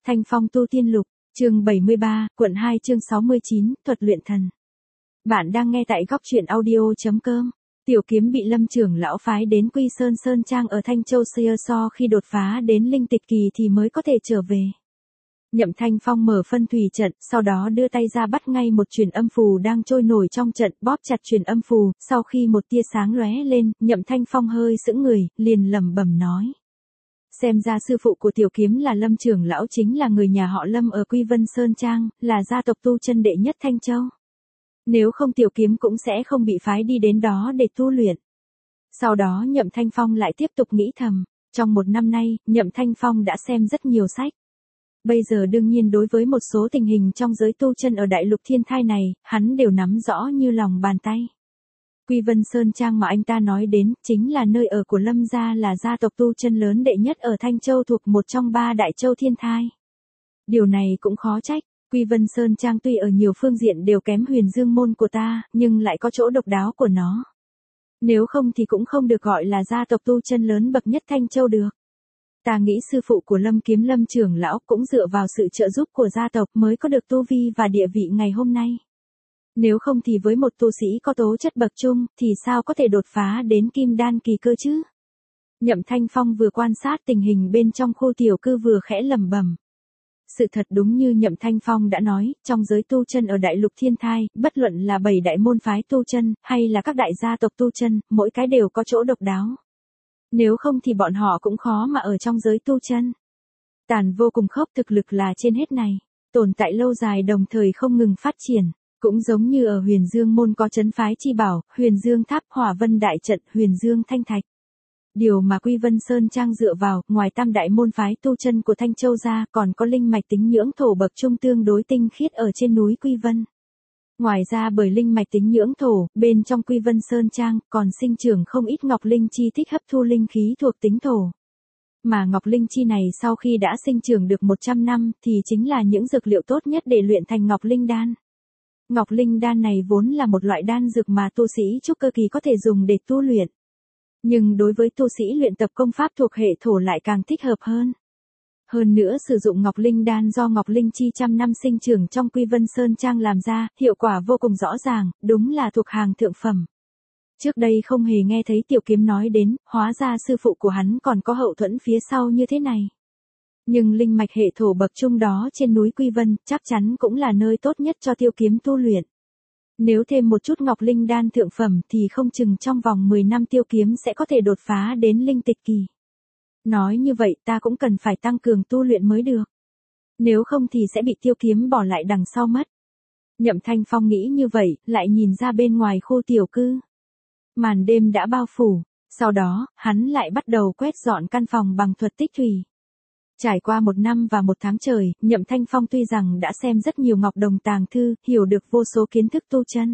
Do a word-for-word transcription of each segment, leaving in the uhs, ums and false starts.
Thanh Phong tu tiên lục, chương bảy mươi ba, quận hai chương sáu mươi chín, thuật luyện thần. Bạn đang nghe tại góc truyện audio.com. Tiểu Kiếm bị Lâm trưởng lão phái đến Quy Sơn Sơn Trang ở Thanh Châu Xưa so khi đột phá đến linh tịch kỳ thì mới có thể trở về. Nhậm Thanh Phong mở phân thủy trận, sau đó đưa tay ra bắt ngay một truyền âm phù đang trôi nổi trong trận, bóp chặt truyền âm phù, sau khi một tia sáng lóe lên, Nhậm Thanh Phong hơi sững người, liền lẩm bẩm nói. Xem ra sư phụ của Tiểu Kiếm là Lâm trưởng lão chính là người nhà họ Lâm ở Quy Vân Sơn Trang, là gia tộc tu chân đệ nhất Thanh Châu. Nếu không Tiểu Kiếm cũng sẽ không bị phái đi đến đó để tu luyện. Sau đó Nhậm Thanh Phong lại tiếp tục nghĩ thầm, trong một năm nay, Nhậm Thanh Phong đã xem rất nhiều sách. Bây giờ đương nhiên đối với một số tình hình trong giới tu chân ở đại lục thiên thai này, hắn đều nắm rõ như lòng bàn tay. Quy Vân Sơn Trang mà anh ta nói đến, chính là nơi ở của Lâm gia, là gia tộc tu chân lớn đệ nhất ở Thanh Châu thuộc một trong ba đại châu thiên thai. Điều này cũng khó trách, Quy Vân Sơn Trang tuy ở nhiều phương diện đều kém Huyền Dương môn của ta, nhưng lại có chỗ độc đáo của nó. Nếu không thì cũng không được gọi là gia tộc tu chân lớn bậc nhất Thanh Châu được. Ta nghĩ sư phụ của Lâm Kiếm Lâm trưởng lão cũng dựa vào sự trợ giúp của gia tộc mới có được tu vi và địa vị ngày hôm nay. Nếu không thì với một tu sĩ có tố chất bậc trung, thì sao có thể đột phá đến kim đan kỳ cơ chứ? Nhậm Thanh Phong vừa quan sát tình hình bên trong khu tiểu cư vừa khẽ lẩm bẩm. Sự thật đúng như Nhậm Thanh Phong đã nói, trong giới tu chân ở đại lục thiên thai, bất luận là bảy đại môn phái tu chân, hay là các đại gia tộc tu chân, mỗi cái đều có chỗ độc đáo. Nếu không thì bọn họ cũng khó mà ở trong giới tu chân. Tàn vô cùng khốc, thực lực là trên hết này, tồn tại lâu dài đồng thời không ngừng phát triển. Cũng giống như ở Huyền Dương môn có trấn phái chi bảo, Huyền Dương tháp, Hỏa Vân đại trận, Huyền Dương thanh thạch. Điều mà Quy Vân Sơn Trang dựa vào, ngoài tam đại môn phái tu chân của Thanh Châu ra, còn có linh mạch tính nhưỡng thổ bậc trung tương đối tinh khiết ở trên núi Quy Vân. Ngoài ra bởi linh mạch tính nhưỡng thổ, bên trong Quy Vân Sơn Trang còn sinh trưởng không ít ngọc linh chi thích hấp thu linh khí thuộc tính thổ. Mà ngọc linh chi này sau khi đã sinh trưởng được một trăm năm thì chính là những dược liệu tốt nhất để luyện thành ngọc linh đan. Ngọc linh đan này vốn là một loại đan dược mà tu sĩ trúc cơ kỳ có thể dùng để tu luyện. Nhưng đối với tu sĩ luyện tập công pháp thuộc hệ thổ lại càng thích hợp hơn. Hơn nữa sử dụng ngọc linh đan do ngọc linh chi trăm năm sinh trưởng trong Quy Vân Sơn Trang làm ra, hiệu quả vô cùng rõ ràng, đúng là thuộc hàng thượng phẩm. Trước đây không hề nghe thấy Tiểu Kiếm nói đến, hóa ra sư phụ của hắn còn có hậu thuẫn phía sau như thế này. Nhưng linh mạch hệ thổ bậc trung đó trên núi Quy Vân, chắc chắn cũng là nơi tốt nhất cho Tiểu Kiếm tu luyện. Nếu thêm một chút ngọc linh đan thượng phẩm thì không chừng trong vòng mười năm Tiểu Kiếm sẽ có thể đột phá đến linh tịch kỳ. Nói như vậy ta cũng cần phải tăng cường tu luyện mới được. Nếu không thì sẽ bị Tiểu Kiếm bỏ lại đằng sau mất. Nhậm Thanh Phong nghĩ như vậy, lại nhìn ra bên ngoài khu tiểu cư. Màn đêm đã bao phủ, sau đó, hắn lại bắt đầu quét dọn căn phòng bằng thuật tích thủy. Trải qua một năm và một tháng trời, Nhậm Thanh Phong tuy rằng đã xem rất nhiều ngọc đồng tàng thư, hiểu được vô số kiến thức tu chân.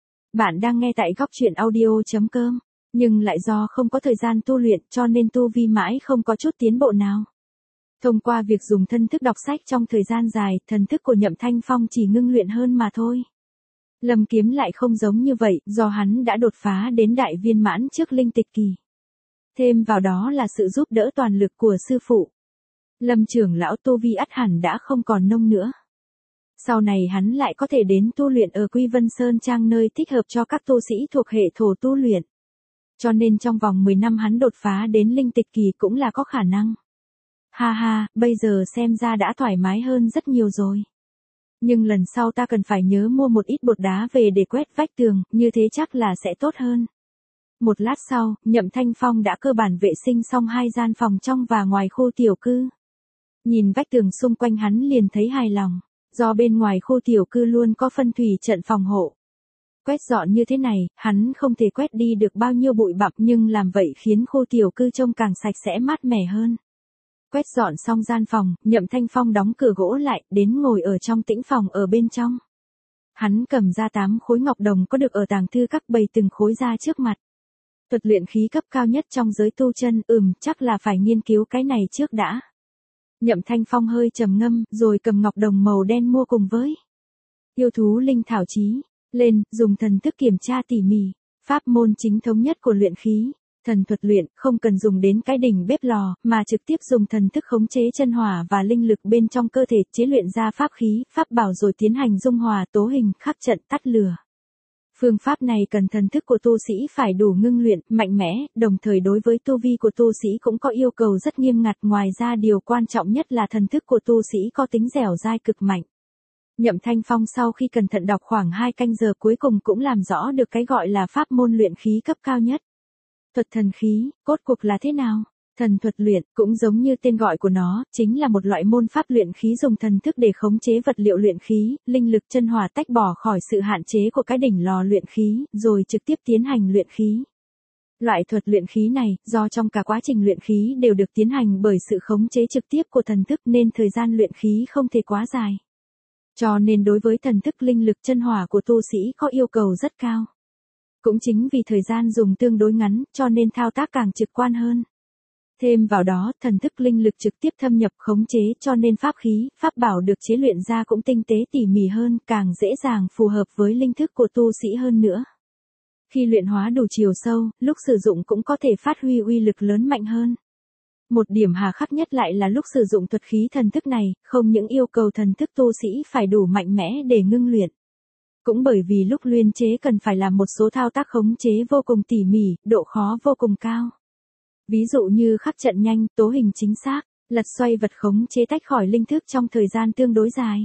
Bạn đang nghe tại góc truyện audio.com, nhưng lại do không có thời gian tu luyện cho nên tu vi mãi không có chút tiến bộ nào. Thông qua việc dùng thân thức đọc sách trong thời gian dài, thần thức của Nhậm Thanh Phong chỉ ngưng luyện hơn mà thôi. Lâm Kiếm lại không giống như vậy, do hắn đã đột phá đến đại viên mãn trước linh tịch kỳ. Thêm vào đó là sự giúp đỡ toàn lực của sư phụ. Lâm trưởng lão tu vi ắt hẳn đã không còn nông nữa. Sau này hắn lại có thể đến tu luyện ở Quy Vân Sơn Trang nơi thích hợp cho các tu sĩ thuộc hệ thổ tu luyện. Cho nên trong vòng mười năm hắn đột phá đến linh tịch kỳ cũng là có khả năng. Ha ha, bây giờ xem ra đã thoải mái hơn rất nhiều rồi. Nhưng lần sau ta cần phải nhớ mua một ít bột đá về để quét vách tường, như thế chắc là sẽ tốt hơn. Một lát sau, Nhậm Thanh Phong đã cơ bản vệ sinh xong hai gian phòng trong và ngoài khu tiểu cư. Nhìn vách tường xung quanh hắn liền thấy hài lòng, do bên ngoài khu tiểu cư luôn có phân thủy trận phòng hộ. Quét dọn như thế này, hắn không thể quét đi được bao nhiêu bụi bặm nhưng làm vậy khiến khu tiểu cư trông càng sạch sẽ mát mẻ hơn. Quét dọn xong gian phòng, Nhậm Thanh Phong đóng cửa gỗ lại, đến ngồi ở trong tĩnh phòng ở bên trong. Hắn cầm ra tám khối ngọc đồng có được ở tàng thư các bày từng khối ra trước mặt. Thuật luyện khí cấp cao nhất trong giới tu chân, ừm, chắc là phải nghiên cứu cái này trước đã. Nhậm Thanh Phong hơi trầm ngâm, rồi cầm ngọc đồng màu đen mua cùng với yêu thú linh thảo chí lên, dùng thần thức kiểm tra tỉ mỉ, pháp môn chính thống nhất của luyện khí. Thần thuật luyện không cần dùng đến cái đỉnh bếp lò, mà trực tiếp dùng thần thức khống chế chân hỏa và linh lực bên trong cơ thể, chế luyện ra pháp khí, pháp bảo rồi tiến hành dung hòa tố hình, khắc trận, tắt lửa. Phương pháp này cần thần thức của tu sĩ phải đủ ngưng luyện, mạnh mẽ, đồng thời đối với tu vi của tu sĩ cũng có yêu cầu rất nghiêm ngặt, ngoài ra điều quan trọng nhất là thần thức của tu sĩ có tính dẻo dai cực mạnh. Nhậm Thanh Phong sau khi cẩn thận đọc khoảng hai canh giờ cuối cùng cũng làm rõ được cái gọi là pháp môn luyện khí cấp cao nhất. Thuật thần khí, cốt cuộc là thế nào? Thần thuật luyện, cũng giống như tên gọi của nó, chính là một loại môn pháp luyện khí dùng thần thức để khống chế vật liệu luyện khí, linh lực chân hỏa tách bỏ khỏi sự hạn chế của cái đỉnh lò luyện khí, rồi trực tiếp tiến hành luyện khí. Loại thuật luyện khí này, do trong cả quá trình luyện khí đều được tiến hành bởi sự khống chế trực tiếp của thần thức nên thời gian luyện khí không thể quá dài. Cho nên đối với thần thức linh lực chân hỏa của tu sĩ có yêu cầu rất cao. Cũng chính vì thời gian dùng tương đối ngắn, cho nên thao tác càng trực quan hơn. Thêm vào đó, thần thức linh lực trực tiếp thâm nhập khống chế cho nên pháp khí, pháp bảo được chế luyện ra cũng tinh tế tỉ mỉ hơn, càng dễ dàng phù hợp với linh thức của tu sĩ hơn nữa. Khi luyện hóa đủ chiều sâu, lúc sử dụng cũng có thể phát huy uy lực lớn mạnh hơn. Một điểm hà khắc nhất lại là lúc sử dụng thuật khí thần thức này, không những yêu cầu thần thức tu sĩ phải đủ mạnh mẽ để ngưng luyện. Cũng bởi vì lúc luyện chế cần phải làm một số thao tác khống chế vô cùng tỉ mỉ, độ khó vô cùng cao. Ví dụ như khắc trận nhanh, tố hình chính xác, lật xoay vật khống chế tách khỏi linh thức trong thời gian tương đối dài.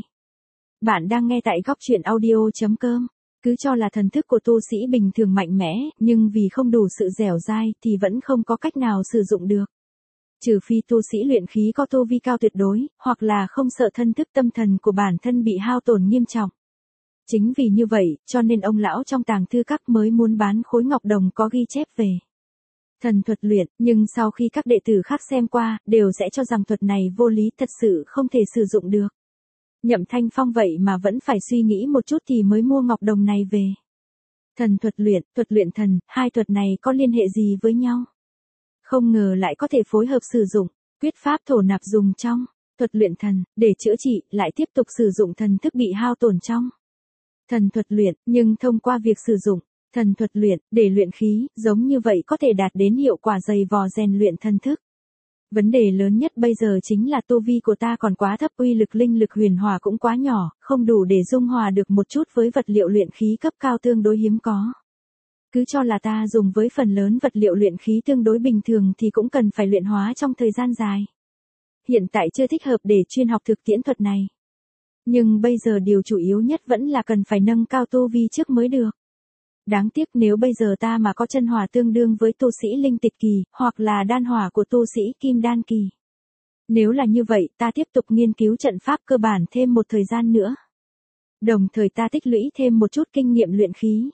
Bạn đang nghe tại góc truyện audio chấm com. Cứ cho là thần thức của tu sĩ bình thường mạnh mẽ, nhưng vì không đủ sự dẻo dai thì vẫn không có cách nào sử dụng được. Trừ phi tu sĩ luyện khí có tu vi cao tuyệt đối, hoặc là không sợ thân thức tâm thần của bản thân bị hao tổn nghiêm trọng. Chính vì như vậy, cho nên ông lão trong tàng thư các mới muốn bán khối ngọc đồng có ghi chép về thần thuật luyện, nhưng sau khi các đệ tử khác xem qua, đều sẽ cho rằng thuật này vô lý, thật sự không thể sử dụng được. Nhậm Thanh Phong vậy mà vẫn phải suy nghĩ một chút thì mới mua ngọc đồng này về. Thần thuật luyện, thuật luyện thần, hai thuật này có liên hệ gì với nhau? Không ngờ lại có thể phối hợp sử dụng, quyết pháp thổ nạp dùng trong thuật luyện thần, để chữa trị, lại tiếp tục sử dụng thần thức bị hao tổn trong thần thuật luyện, nhưng thông qua việc sử dụng thần thuật luyện để luyện khí, giống như vậy có thể đạt đến hiệu quả dày vò rèn luyện thần thức. Vấn đề lớn nhất bây giờ chính là tu vi của ta còn quá thấp, uy lực linh lực huyền hòa cũng quá nhỏ, không đủ để dung hòa được một chút với vật liệu luyện khí cấp cao tương đối hiếm có. Cứ cho là ta dùng với phần lớn vật liệu luyện khí tương đối bình thường thì cũng cần phải luyện hóa trong thời gian dài. Hiện tại chưa thích hợp để chuyên học thực tiễn thuật này. Nhưng bây giờ điều chủ yếu nhất vẫn là cần phải nâng cao tu vi trước mới được. Đáng tiếc nếu bây giờ ta mà có chân hỏa tương đương với tu sĩ linh tịch kỳ, hoặc là đan hỏa của tu sĩ kim đan kỳ. Nếu là như vậy, ta tiếp tục nghiên cứu trận pháp cơ bản thêm một thời gian nữa. Đồng thời ta tích lũy thêm một chút kinh nghiệm luyện khí.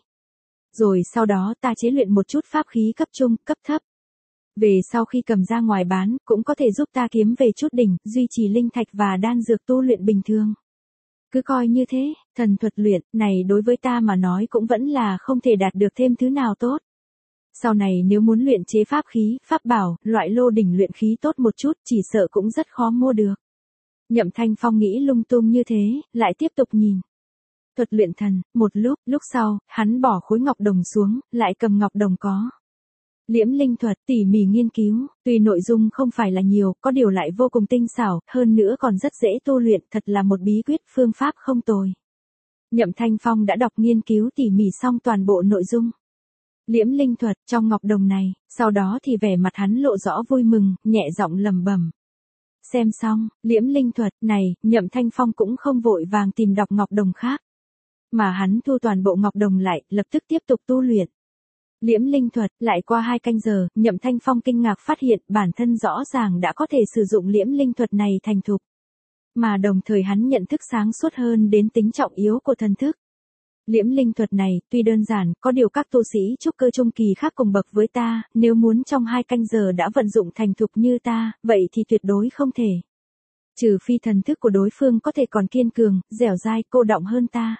Rồi sau đó ta chế luyện một chút pháp khí cấp trung, cấp thấp. Về sau khi cầm ra ngoài bán, cũng có thể giúp ta kiếm về chút đỉnh, duy trì linh thạch và đan dược tu luyện bình thường. Cứ coi như thế, thần thuật luyện này đối với ta mà nói cũng vẫn là không thể đạt được thêm thứ nào tốt. Sau này nếu muốn luyện chế pháp khí, pháp bảo, loại lô đỉnh luyện khí tốt một chút chỉ sợ cũng rất khó mua được. Nhậm Thanh Phong nghĩ lung tung như thế, lại tiếp tục nhìn. Thuật luyện thần, một lúc, lúc sau, hắn bỏ khối ngọc đồng xuống, lại cầm ngọc đồng có liễm linh thuật, tỉ mỉ nghiên cứu, tuy nội dung không phải là nhiều, có điều lại vô cùng tinh xảo, hơn nữa còn rất dễ tu luyện, thật là một bí quyết phương pháp không tồi. Nhậm Thanh Phong đã đọc nghiên cứu tỉ mỉ xong toàn bộ nội dung liễm linh thuật trong ngọc đồng này, sau đó thì vẻ mặt hắn lộ rõ vui mừng, nhẹ giọng lẩm bẩm. Xem xong, liễm linh thuật này, Nhậm Thanh Phong cũng không vội vàng tìm đọc ngọc đồng khác. Mà hắn thu toàn bộ ngọc đồng lại, lập tức tiếp tục tu luyện. Liễm linh thuật, lại qua hai canh giờ, Nhậm Thanh Phong kinh ngạc phát hiện bản thân rõ ràng đã có thể sử dụng liễm linh thuật này thành thục. Mà đồng thời hắn nhận thức sáng suốt hơn đến tính trọng yếu của thần thức. Liễm linh thuật này, tuy đơn giản, có điều các tu sĩ trúc cơ trung kỳ khác cùng bậc với ta, nếu muốn trong hai canh giờ đã vận dụng thành thục như ta, vậy thì tuyệt đối không thể. Trừ phi thần thức của đối phương có thể còn kiên cường, dẻo dai, cô đọng hơn ta.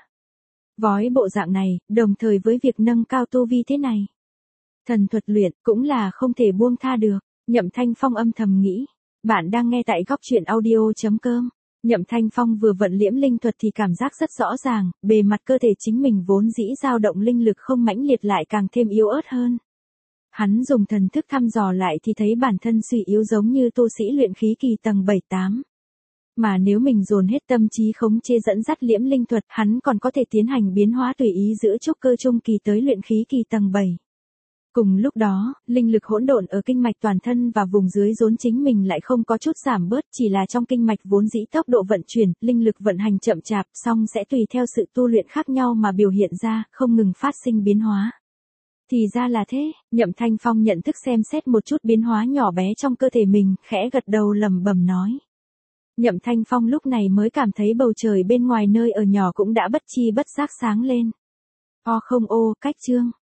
Vói bộ dạng này, đồng thời với việc nâng cao tu vi thế này. Thần thuật luyện, cũng là không thể buông tha được. Nhậm Thanh Phong âm thầm nghĩ. Bạn đang nghe tại góc truyện audio chấm com. Nhậm Thanh Phong vừa vận liễm linh thuật thì cảm giác rất rõ ràng, bề mặt cơ thể chính mình vốn dĩ dao động linh lực không mãnh liệt lại càng thêm yếu ớt hơn. Hắn dùng thần thức thăm dò lại thì thấy bản thân suy yếu giống như tu sĩ luyện khí kỳ tầng bảy tám. Mà nếu mình dồn hết tâm trí khống chế dẫn dắt liễm linh thuật, hắn còn có thể tiến hành biến hóa tùy ý giữa trúc cơ trung kỳ tới luyện khí kỳ tầng bảy. Cùng lúc đó, linh lực hỗn độn ở kinh mạch toàn thân và vùng dưới rốn chính mình lại không có chút giảm bớt, chỉ là trong kinh mạch vốn dĩ tốc độ vận chuyển, linh lực vận hành chậm chạp, song sẽ tùy theo sự tu luyện khác nhau mà biểu hiện ra, không ngừng phát sinh biến hóa. Thì ra là thế, Nhậm Thanh Phong nhận thức xem xét một chút biến hóa nhỏ bé trong cơ thể mình, khẽ gật đầu lẩm bẩm nói. Nhậm Thanh Phong lúc này mới cảm thấy bầu trời bên ngoài nơi ở nhỏ cũng đã bất chi bất giác sáng lên. O không ô, cách chương.